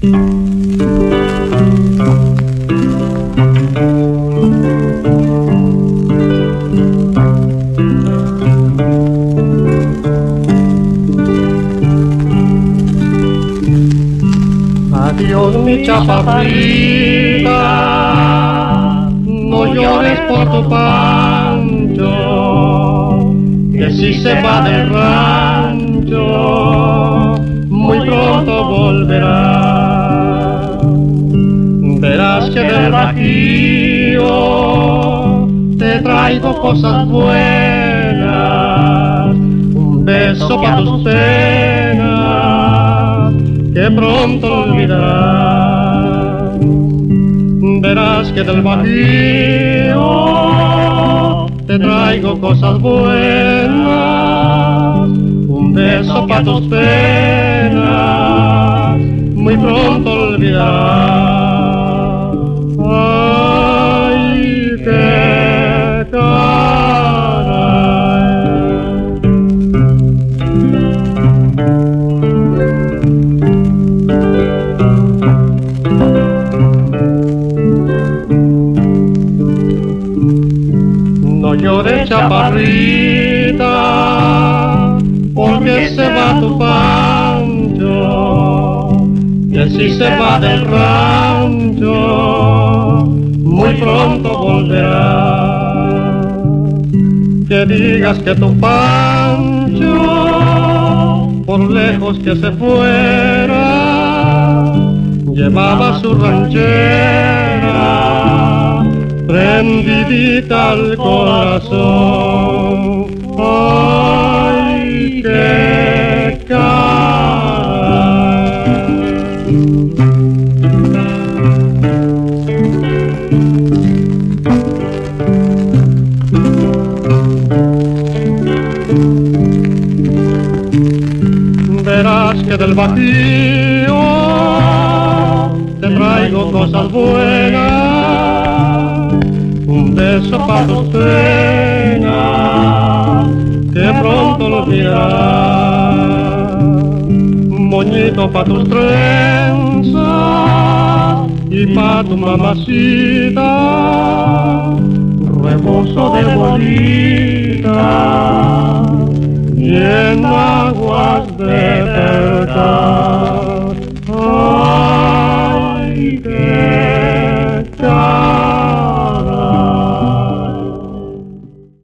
Adiós mi chaparrita, no llores por tu Pancho, que si se va del rancho, muy pronto volverá. Verás que del Bajío te traigo cosas buenas, un beso para tus penas que pronto olvidarás. Verás que del Bajío te traigo cosas buenas, un beso para tus penas, muy pronto olvidarás. Ay, qué caray. No llores, chaparrita, porque se va tu Pancho, y si se va del rancho, muy pronto volverá. Que digas que tu Pancho, por lejos que se fuera, llevaba su ranchera prendidita al corazón. Ay, qué caray. Verás que del Bajío te traigo cosas buenas, un beso para tus penas que pronto olvidarás, un moñito para tus trenzas y para tu mamacita, rebozo de bolita llena